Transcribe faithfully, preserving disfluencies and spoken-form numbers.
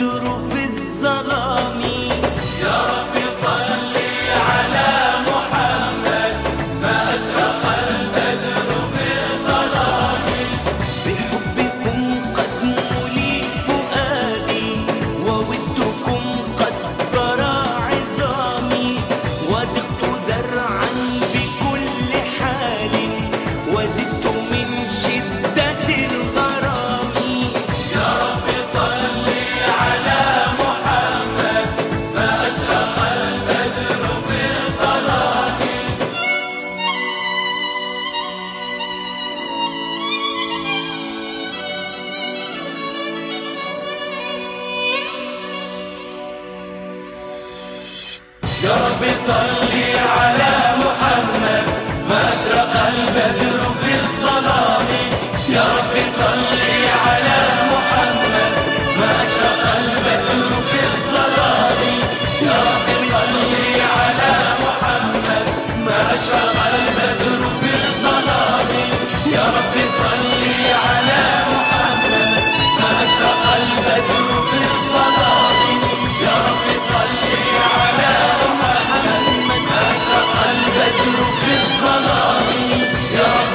البدر في الظلام. يا رب صل على محمد ما أشرق البدر في الظلام. بحبكم قد ملي فؤادي وودكم قد ضرى عظامي، وضقت ذرعا بكل حال وزدت من شدة الغرام. يا رب صل على محمد ما أشرق البدر في الظلام. يا رب صل على محمد ما أشرق البدر في الظلام. يا رب صل على محمد ما أشرق البدر في الظلام. يا رب صل على محمد ما أشرق البدر في الظلام. يا رب صل على محمد ما أشرق البدر في الظلام. يا رب صل على محمد ما أشرق البدر في الظلام. يا